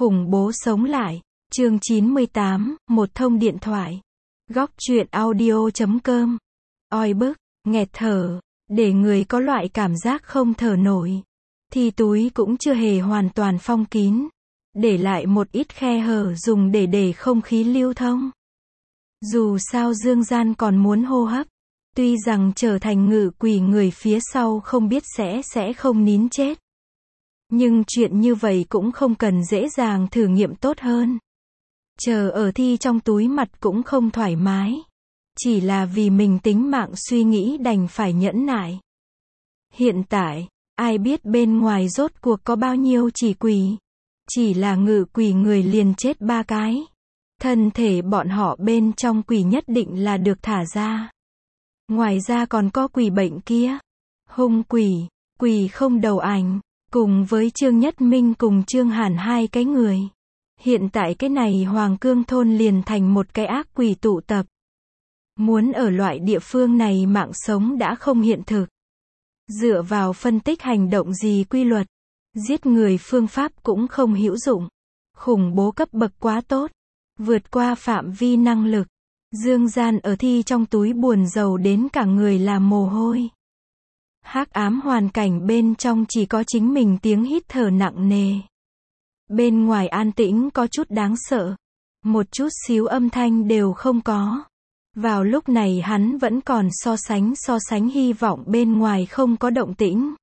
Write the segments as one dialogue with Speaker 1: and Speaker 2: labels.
Speaker 1: Khủng bố sống lại. Chương 98, một thông điện thoại. Góc truyện audio.com. Oi bức, nghẹt thở, để người có loại cảm giác không thở nổi. Thì túi cũng chưa hề hoàn toàn phong kín, để lại một ít khe hở dùng để không khí lưu thông. Dù sao Dương Gian còn muốn hô hấp, tuy rằng trở thành ngự quỷ người phía sau không biết sẽ không nín chết. Nhưng chuyện như vậy cũng không cần dễ dàng thử nghiệm tốt hơn. Chờ ở thi trong túi mặt cũng không thoải mái. Chỉ là vì mình tính mạng suy nghĩ đành phải nhẫn nại. Hiện tại, ai biết bên ngoài rốt cuộc có bao nhiêu chỉ quỷ. Chỉ là ngự quỷ người liền chết 3 cái. Thân thể bọn họ bên trong quỷ nhất định là được thả ra. Ngoài ra còn có quỷ bệnh kia. Hung quỷ, quỷ không đầu ảnh, cùng với Trương Nhất Minh cùng Trương Hàn hai cái người. Hiện tại cái này Hoàng Cương thôn liền thành một cái ác quỷ tụ tập. Muốn ở loại địa phương này mạng sống đã không hiện thực. Dựa vào phân tích hành động gì quy luật, giết người phương pháp cũng không hữu dụng. Khủng bố cấp bậc quá tốt, vượt qua phạm vi năng lực. Dương Gian ở thi trong túi buồn rầu đến cả người là mồ hôi. Hắc ám hoàn cảnh bên trong chỉ có chính mình tiếng hít thở nặng nề. Bên ngoài an tĩnh có chút đáng sợ. Một chút xíu âm thanh đều không có. Vào lúc này hắn vẫn còn so sánh hy vọng bên ngoài không có động tĩnh.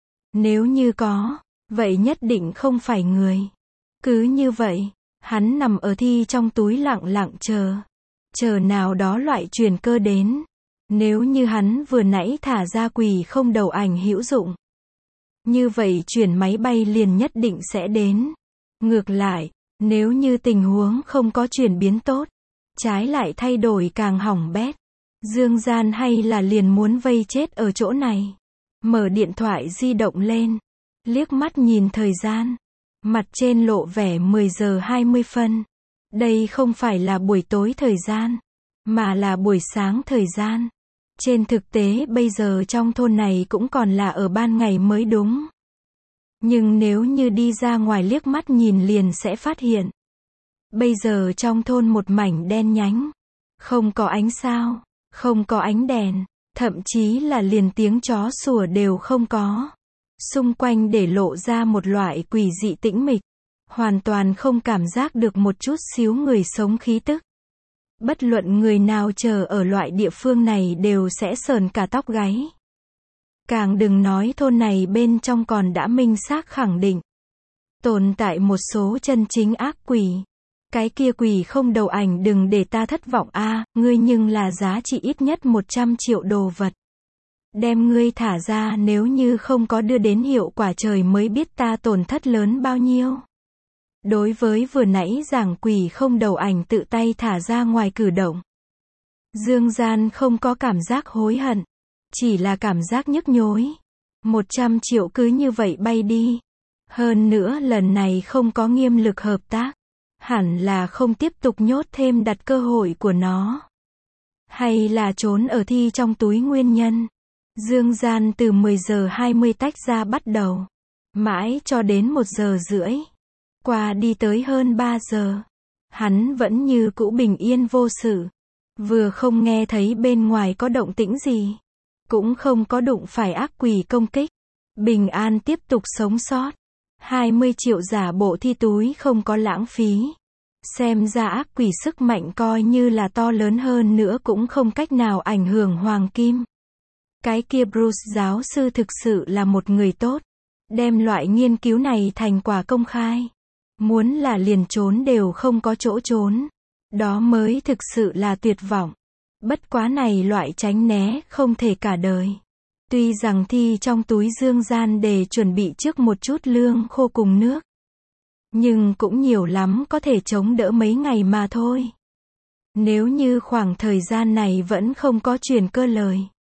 Speaker 1: Nếu như có, vậy nhất định không phải người. Cứ như vậy, hắn nằm ở thi trong túi lặng lặng chờ. Chờ nào đó loại truyền cơ đến. Nếu như hắn vừa nãy thả ra quỷ không đầu ảnh hữu dụng, như vậy chuyển máy bay liền nhất định sẽ đến. Ngược lại, nếu như tình huống không có chuyển biến tốt, trái lại thay đổi càng hỏng bét, Dương Gian hay là liền muốn vây chết ở chỗ này. Mở điện thoại di động lên, liếc mắt nhìn thời gian, mặt trên lộ vẻ 10 giờ 20 phân. Đây không phải là buổi tối thời gian, mà là buổi sáng thời gian. Trên thực tế bây giờ trong thôn này cũng còn là ở ban ngày mới đúng. Nhưng nếu như đi ra ngoài liếc mắt nhìn liền sẽ phát hiện. Bây giờ trong thôn một mảnh đen nhánh. Không có ánh sao, không có ánh đèn, thậm chí là liền tiếng chó sủa đều không có. Xung quanh để lộ ra một loại quỷ dị tĩnh mịch. Hoàn toàn không cảm giác được một chút xíu người sống khí tức. Bất luận người nào chờ ở loại địa phương này đều sẽ sởn cả tóc gáy. Càng đừng nói thôn này bên trong còn đã minh xác khẳng định. Tồn tại một số chân chính ác quỷ. Cái kia quỷ không đầu ảnh đừng để ta thất vọng a, ngươi nhưng là giá trị ít nhất 100 triệu đồ vật. Đem ngươi thả ra nếu như không có đưa đến hiệu quả trời mới biết ta tổn thất lớn bao nhiêu. Đối với vừa nãy giảng quỷ không đầu ảnh tự tay thả ra ngoài cử động, Dương Gian không có cảm giác hối hận, chỉ là cảm giác nhức nhối. 100 triệu cứ như vậy bay đi. Hơn nữa lần này không có nghiêm lực hợp tác, hẳn là không tiếp tục nhốt thêm đặt cơ hội của nó. Hay là trốn ở thi trong túi nguyên nhân. Dương Gian từ 10 giờ 20 tách ra bắt đầu, mãi cho đến 1 giờ rưỡi. Qua đi tới hơn 3 giờ, hắn vẫn như cũ bình yên vô sự. Vừa không nghe thấy bên ngoài có động tĩnh gì, cũng không có đụng phải ác quỷ công kích. Bình an tiếp tục sống sót. 20 triệu giả bộ thi túi không có lãng phí. Xem ra ác quỷ sức mạnh coi như là to lớn hơn nữa cũng không cách nào ảnh hưởng Hoàng Kim. Cái kia Bruce giáo sư thực sự là một người tốt. Đem loại nghiên cứu này thành quả công khai. Muốn là liền trốn đều không có chỗ trốn. Đó mới thực sự là tuyệt vọng. Bất quá này loại tránh né không thể cả đời. Tuy rằng thi trong túi Dương Gian để chuẩn bị trước một chút lương khô cùng nước. Nhưng cũng nhiều lắm có thể chống đỡ mấy ngày mà thôi. Nếu như khoảng thời gian này vẫn không có truyền cơ lời,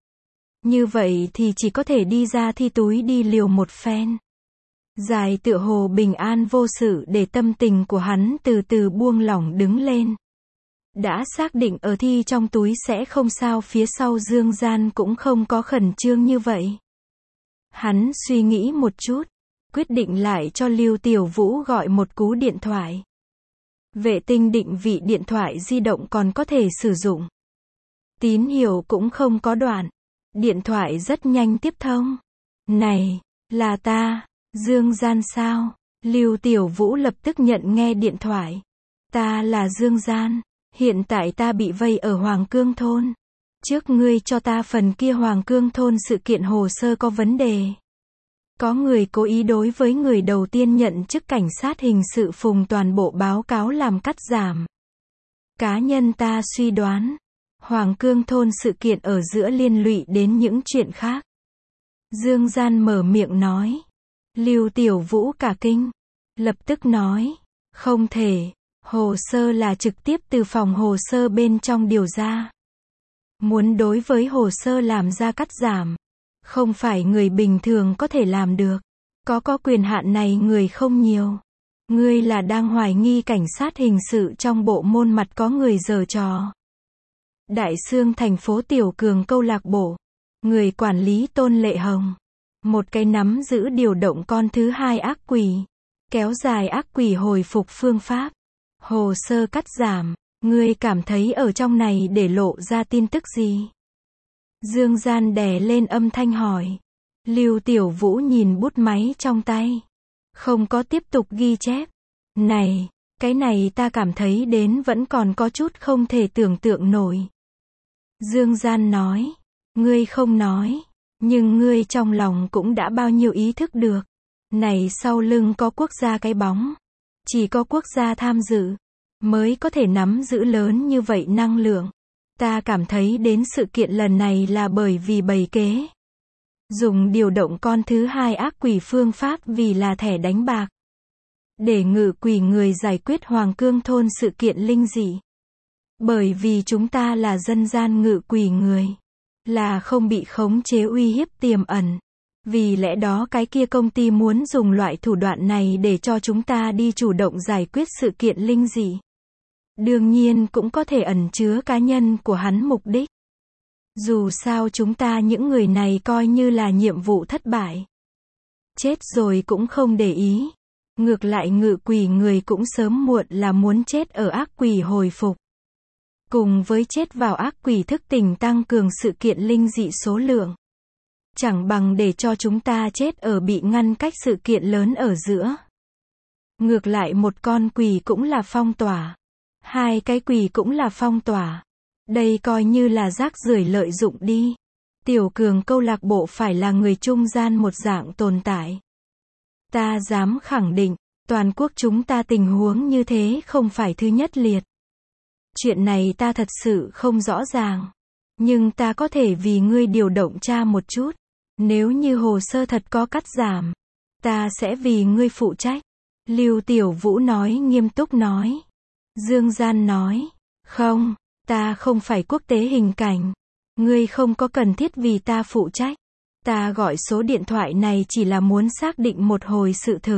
Speaker 1: như vậy thì chỉ có thể đi ra thi túi đi liều một phen. Dài tựa hồ bình an vô sự để tâm tình của hắn từ từ buông lỏng đứng lên. Đã xác định ở thi trong túi sẽ không sao, phía sau Dương Gian cũng không có khẩn trương như vậy. Hắn suy nghĩ một chút, quyết định lại cho Lưu Tiểu Vũ gọi một cú điện thoại. Vệ tinh định vị điện thoại di động còn có thể sử dụng. Tín hiệu cũng không có đoạn. Điện thoại rất nhanh tiếp thông. Này, là ta, Dương Gian sao? Lưu Tiểu Vũ lập tức nhận nghe điện thoại. Ta là Dương Gian, hiện tại ta bị vây ở Hoàng Cương thôn. Trước ngươi cho ta phần kia Hoàng Cương thôn sự kiện hồ sơ có vấn đề. Có người cố ý đối với người đầu tiên nhận chức cảnh sát hình sự Phùng toàn bộ báo cáo làm cắt giảm. Cá nhân ta suy đoán, Hoàng Cương thôn sự kiện ở giữa liên lụy đến những chuyện khác. Dương Gian mở miệng nói. Lưu Tiểu Vũ cả kinh, lập tức nói, không thể, hồ sơ là trực tiếp từ phòng hồ sơ bên trong điều ra. Muốn đối với hồ sơ làm ra cắt giảm, không phải người bình thường có thể làm được. Có quyền hạn này người không nhiều. Ngươi là đang hoài nghi cảnh sát hình sự trong bộ môn mặt có người giở trò. Đại Xương thành phố Tiểu Cường câu lạc bộ. Người quản lý Tôn Lệ Hồng. Một cái nắm giữ điều động con thứ hai ác quỷ. Kéo dài ác quỷ hồi phục phương pháp. Hồ sơ cắt giảm. Ngươi cảm thấy ở trong này để lộ ra tin tức gì? Dương Gian đè lên âm thanh hỏi. Lưu Tiểu Vũ nhìn bút máy trong tay. Không có tiếp tục ghi chép. Này, cái này ta cảm thấy đến vẫn còn có chút không thể tưởng tượng nổi. Dương Gian nói. Ngươi không nói, nhưng ngươi trong lòng cũng đã bao nhiêu ý thức được. Này sau lưng có quốc gia cái bóng. Chỉ có quốc gia tham dự, mới có thể nắm giữ lớn như vậy năng lượng. Ta cảm thấy đến sự kiện lần này là bởi vì bày kế. Dùng điều động con thứ hai ác quỷ phương pháp vì là thẻ đánh bạc. Để ngự quỷ người giải quyết Hoàng Cương thôn sự kiện linh dị. Bởi vì chúng ta là dân gian ngự quỷ người. Là không bị khống chế uy hiếp tiềm ẩn. Vì lẽ đó cái kia công ty muốn dùng loại thủ đoạn này để cho chúng ta đi chủ động giải quyết sự kiện linh dị. Đương nhiên cũng có thể ẩn chứa cá nhân của hắn mục đích. Dù sao chúng ta những người này coi như là nhiệm vụ thất bại. Chết rồi cũng không để ý. Ngược lại ngự quỷ người cũng sớm muộn là muốn chết ở ác quỷ hồi phục. Cùng với chết vào ác quỷ thức tỉnh tăng cường sự kiện linh dị số lượng. Chẳng bằng để cho chúng ta chết ở bị ngăn cách sự kiện lớn ở giữa. Ngược lại một con quỷ cũng là phong tỏa. Hai cái quỷ cũng là phong tỏa. Đây coi như là rác rưởi lợi dụng đi. Tiểu Cường câu lạc bộ phải là người trung gian một dạng tồn tại. Ta dám khẳng định, toàn quốc chúng ta tình huống như thế không phải thứ nhất liệt. Chuyện này ta thật sự không rõ ràng. Nhưng ta có thể vì ngươi điều động tra một chút. Nếu như hồ sơ thật có cắt giảm, ta sẽ vì ngươi phụ trách. Lưu Tiểu Vũ nói nghiêm túc nói. Dương Gian nói, không, ta không phải quốc tế hình cảnh. Ngươi không có cần thiết vì ta phụ trách. Ta gọi số điện thoại này chỉ là muốn xác định một hồi sự thực.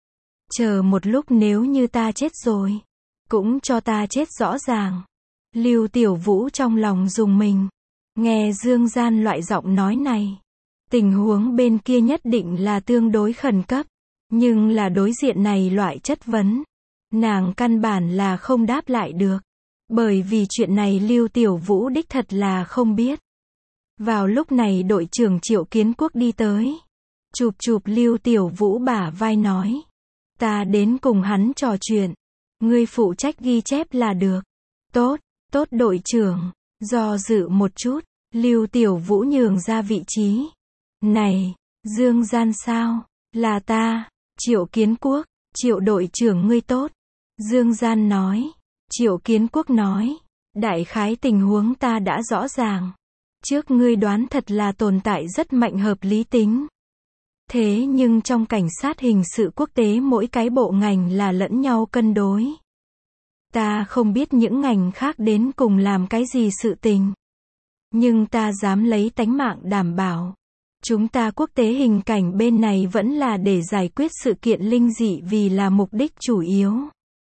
Speaker 1: Chờ một lúc nếu như ta chết rồi, cũng cho ta chết rõ ràng. Lưu Tiểu Vũ trong lòng rùng mình. Nghe Dương Gian loại giọng nói này. Tình huống bên kia nhất định là tương đối khẩn cấp. Nhưng là đối diện này loại chất vấn. Nàng căn bản là không đáp lại được. Bởi vì chuyện này Lưu Tiểu Vũ đích thật là không biết. Vào lúc này đội trưởng Triệu Kiến Quốc đi tới. Chụp Lưu Tiểu Vũ bả vai nói. Ta đến cùng hắn trò chuyện. Ngươi phụ trách ghi chép là được. Tốt đội trưởng. Do dự một chút, Lưu Tiểu Vũ nhường ra vị trí. Này, Dương Gian sao? Là ta, Triệu Kiến Quốc. Triệu đội trưởng ngươi tốt. Dương Gian nói. Triệu Kiến Quốc nói. Đại khái tình huống ta đã rõ ràng. Trước ngươi đoán thật là tồn tại rất mạnh hợp lý tính. Thế nhưng trong cảnh sát hình sự quốc tế mỗi cái bộ ngành là lẫn nhau cân đối. Ta không biết những ngành khác đến cùng làm cái gì sự tình. Nhưng ta dám lấy tánh mạng đảm bảo. Chúng ta quốc tế hình cảnh bên này vẫn là để giải quyết sự kiện linh dị vì là mục đích chủ yếu.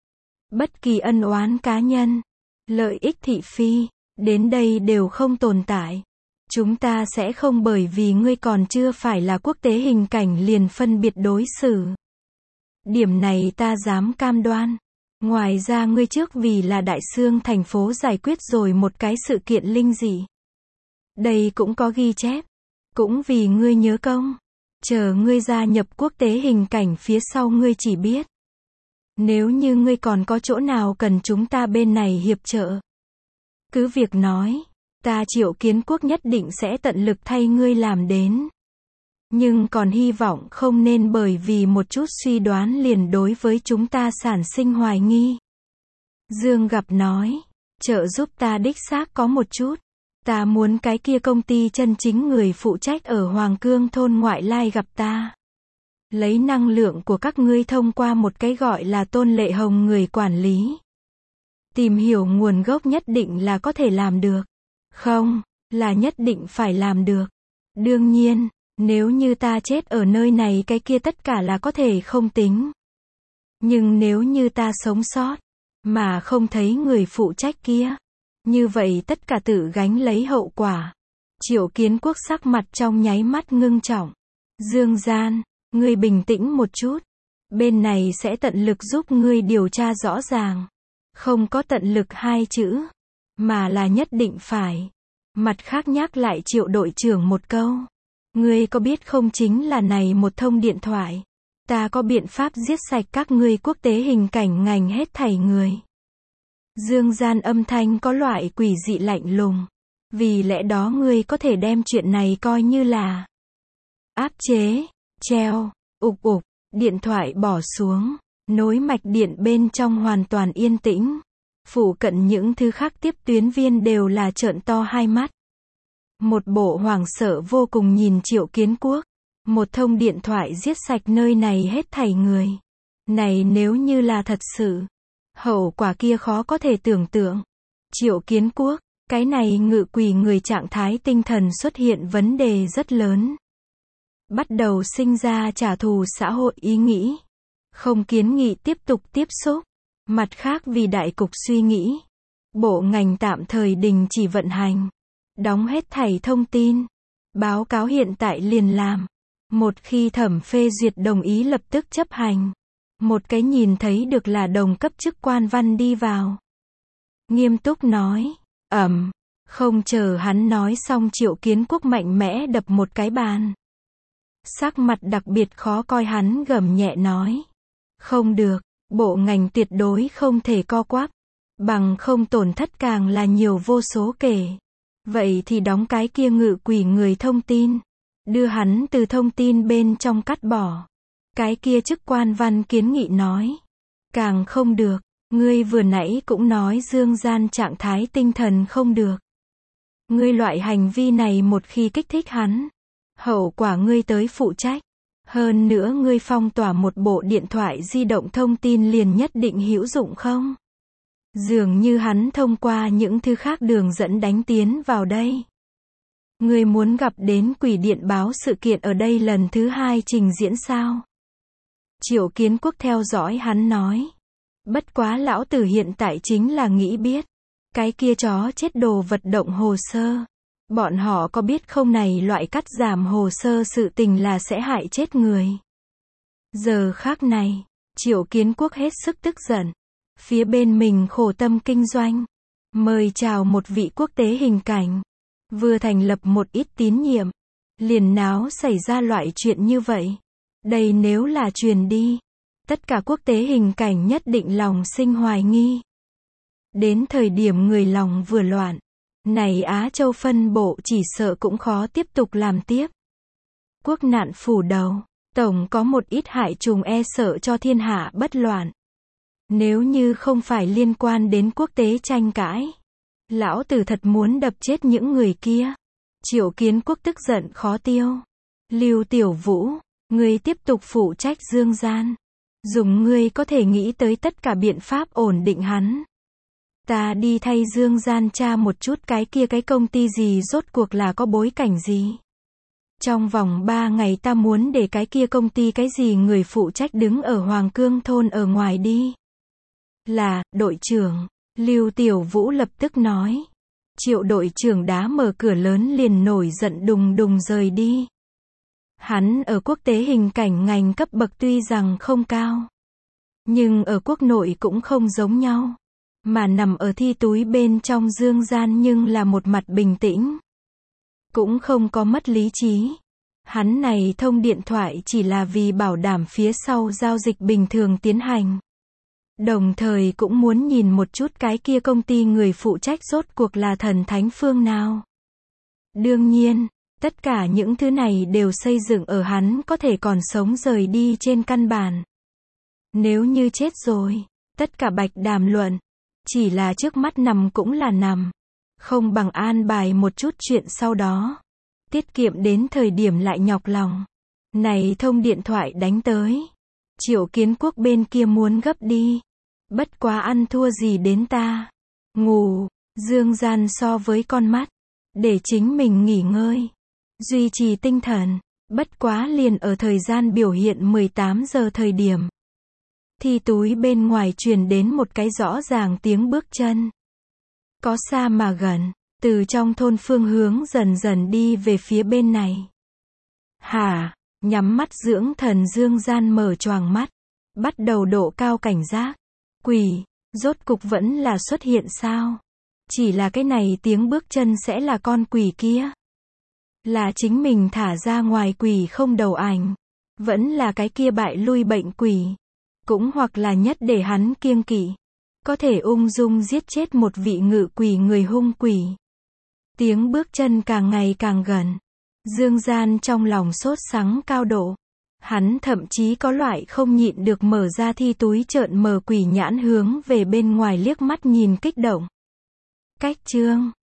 Speaker 1: Bất kỳ ân oán cá nhân, lợi ích thị phi, đến đây đều không tồn tại. Chúng ta sẽ không bởi vì ngươi còn chưa phải là quốc tế hình cảnh liền phân biệt đối xử. Điểm này ta dám cam đoan. Ngoài ra ngươi trước vì là đại xương thành phố giải quyết rồi một cái sự kiện linh dị. Đây cũng có ghi chép. Cũng vì ngươi nhớ công. Chờ ngươi gia nhập quốc tế hình cảnh phía sau ngươi chỉ biết. Nếu như ngươi còn có chỗ nào cần chúng ta bên này hiệp trợ. Cứ việc nói. Ta Triệu Kiến Quốc nhất định sẽ tận lực thay ngươi làm đến. Nhưng còn hy vọng không nên bởi vì một chút suy đoán liền đối với chúng ta sản sinh hoài nghi. Dương Gặp nói, trợ giúp ta đích xác có một chút. Ta muốn cái kia công ty chân chính người phụ trách ở Hoàng Cương thôn ngoại lai gặp ta. Lấy năng lượng của các ngươi thông qua một cái gọi là Tôn Lệ Hồng người quản lý. Tìm hiểu nguồn gốc nhất định là có thể làm được. Không, là nhất định phải làm được. Đương nhiên, nếu như ta chết ở nơi này cái kia tất cả là có thể không tính. Nhưng nếu như ta sống sót, mà không thấy người phụ trách kia, như vậy tất cả tự gánh lấy hậu quả. Triệu Kiến Quốc sắc mặt trong nháy mắt ngưng trọng. Dương Gian, ngươi bình tĩnh một chút. Bên này sẽ tận lực giúp ngươi điều tra rõ ràng. Không có tận lực hai chữ. Mà là nhất định phải. Mặt khác nhắc lại Triệu đội trưởng một câu. Ngươi có biết không chính là này một thông điện thoại. Ta có biện pháp giết sạch các ngươi quốc tế hình cảnh ngành hết thảy người. Dương Gian âm thanh có loại quỷ dị lạnh lùng. Vì lẽ đó ngươi có thể đem chuyện này coi như là áp chế, treo, ục ục, điện thoại bỏ xuống, nối mạch điện bên trong hoàn toàn yên tĩnh. Phụ cận những thứ khác tiếp tuyến viên đều là trợn to hai mắt. Một bộ hoảng sợ vô cùng nhìn Triệu Kiến Quốc. Một thông điện thoại giết sạch nơi này hết thảy người. Này nếu như là thật sự, hậu quả kia khó có thể tưởng tượng. Triệu Kiến Quốc, cái này ngự quỷ người trạng thái tinh thần xuất hiện vấn đề rất lớn. Bắt đầu sinh ra trả thù xã hội ý nghĩ. Không kiến nghị tiếp tục tiếp xúc. Mặt khác vì đại cục suy nghĩ. Bộ ngành tạm thời đình chỉ vận hành. Đóng hết thảy thông tin. Báo cáo hiện tại liền làm. Một khi thẩm phê duyệt đồng ý lập tức chấp hành. Một cái nhìn thấy được là đồng cấp chức quan văn đi vào. Nghiêm túc nói. Không chờ hắn nói xong Triệu Kiến Quốc mạnh mẽ đập một cái bàn. Sắc mặt đặc biệt khó coi hắn gầm nhẹ nói. Không được, bộ ngành tuyệt đối không thể co quắp. Bằng không tổn thất càng là nhiều vô số kể. Vậy thì đóng cái kia ngự quỷ người thông tin. Đưa hắn từ thông tin bên trong cắt bỏ. Cái kia chức quan văn kiến nghị nói. Càng không được, ngươi vừa nãy cũng nói Dương Gian trạng thái tinh thần không được. Ngươi loại hành vi này một khi kích thích hắn. Hậu quả ngươi tới phụ trách. Hơn nữa ngươi phong tỏa một bộ điện thoại di động thông tin liền nhất định hữu dụng không? Dường như hắn thông qua những thứ khác đường dẫn đánh tiến vào đây. Ngươi muốn gặp đến quỷ điện báo sự kiện ở đây lần thứ 2 trình diễn sao? Triệu Kiến Quốc theo dõi hắn nói. Bất quá lão tử hiện tại chính là nghĩ biết. Cái kia chó chết đồ vật động hồ sơ. Bọn họ có biết không này loại cắt giảm hồ sơ sự tình là sẽ hại chết người. Giờ khác này, Triệu Kiến Quốc hết sức tức giận. Phía bên mình khổ tâm kinh doanh. Mời chào một vị quốc tế hình cảnh. Vừa thành lập một ít tín nhiệm. Liền náo xảy ra loại chuyện như vậy. Đây nếu là truyền đi. Tất cả quốc tế hình cảnh nhất định lòng sinh hoài nghi. Đến thời điểm người lòng vừa loạn. Này Á Châu phân bộ chỉ sợ cũng khó tiếp tục làm tiếp. Quốc nạn phủ đầu. Tổng có một ít hại trùng e sợ cho thiên hạ bất loạn. Nếu như không phải liên quan đến quốc tế tranh cãi. Lão tử thật muốn đập chết những người kia. Triệu Kiến Quốc tức giận khó tiêu. Lưu Tiểu Vũ, ngươi tiếp tục phụ trách Dương Gian. Dùng ngươi có thể nghĩ tới tất cả biện pháp ổn định hắn. Ta đi thay Dương Gian tra một chút cái kia cái công ty gì rốt cuộc là có bối cảnh gì. Trong vòng 3 ngày ta muốn để cái kia công ty cái gì người phụ trách đứng ở Hoàng Cương thôn ở ngoài đi. Là, đội trưởng, Lưu Tiểu Vũ lập tức nói. Triệu đội trưởng đá mở cửa lớn liền nổi giận đùng đùng rời đi. Hắn ở quốc tế hình cảnh ngành cấp bậc tuy rằng không cao, nhưng ở quốc nội cũng không giống nhau. Mà nằm ở thi túi bên trong Dương Gian nhưng là một mặt bình tĩnh. Cũng không có mất lý trí. Hắn này thông điện thoại chỉ là vì bảo đảm phía sau giao dịch bình thường tiến hành. Đồng thời cũng muốn nhìn một chút cái kia công ty người phụ trách rốt cuộc là thần thánh phương nào. Đương nhiên, tất cả những thứ này đều xây dựng ở hắn có thể còn sống rời đi trên căn bản. Nếu như chết rồi, tất cả bạch đàm luận, chỉ là trước mắt nằm cũng là nằm. Không bằng an bài một chút chuyện sau đó. Tiết kiệm đến thời điểm lại nhọc lòng. Này thông điện thoại đánh tới. Triệu Kiến Quốc bên kia muốn gấp đi. Bất quá ăn thua gì đến ta. Ngủ, Dương Gian so với con mắt. Để chính mình nghỉ ngơi. Duy trì tinh thần. Bất quá liền ở thời gian biểu hiện 18 giờ thời điểm. Thi túi bên ngoài truyền đến một cái rõ ràng tiếng bước chân. Có xa mà gần. Từ trong thôn phương hướng dần dần đi về phía bên này. Hả, nhắm mắt dưỡng thần Dương Gian mở choàng mắt. Bắt đầu độ cao cảnh giác. Quỷ, rốt cục vẫn là xuất hiện sao? Chỉ là cái này tiếng bước chân sẽ là con quỷ kia. Là chính mình thả ra ngoài quỷ không đầu ảnh. Vẫn là cái kia bại lui bệnh quỷ. Cũng hoặc là nhất để hắn kiêng kỵ. Có thể ung dung giết chết một vị ngự quỷ người hung quỷ. Tiếng bước chân càng ngày càng gần. Dương Gian trong lòng sốt sắng cao độ. Hắn thậm chí có loại không nhịn được mở ra thi túi trợn mở quỷ nhãn hướng về bên ngoài liếc mắt nhìn kích động. Cách chương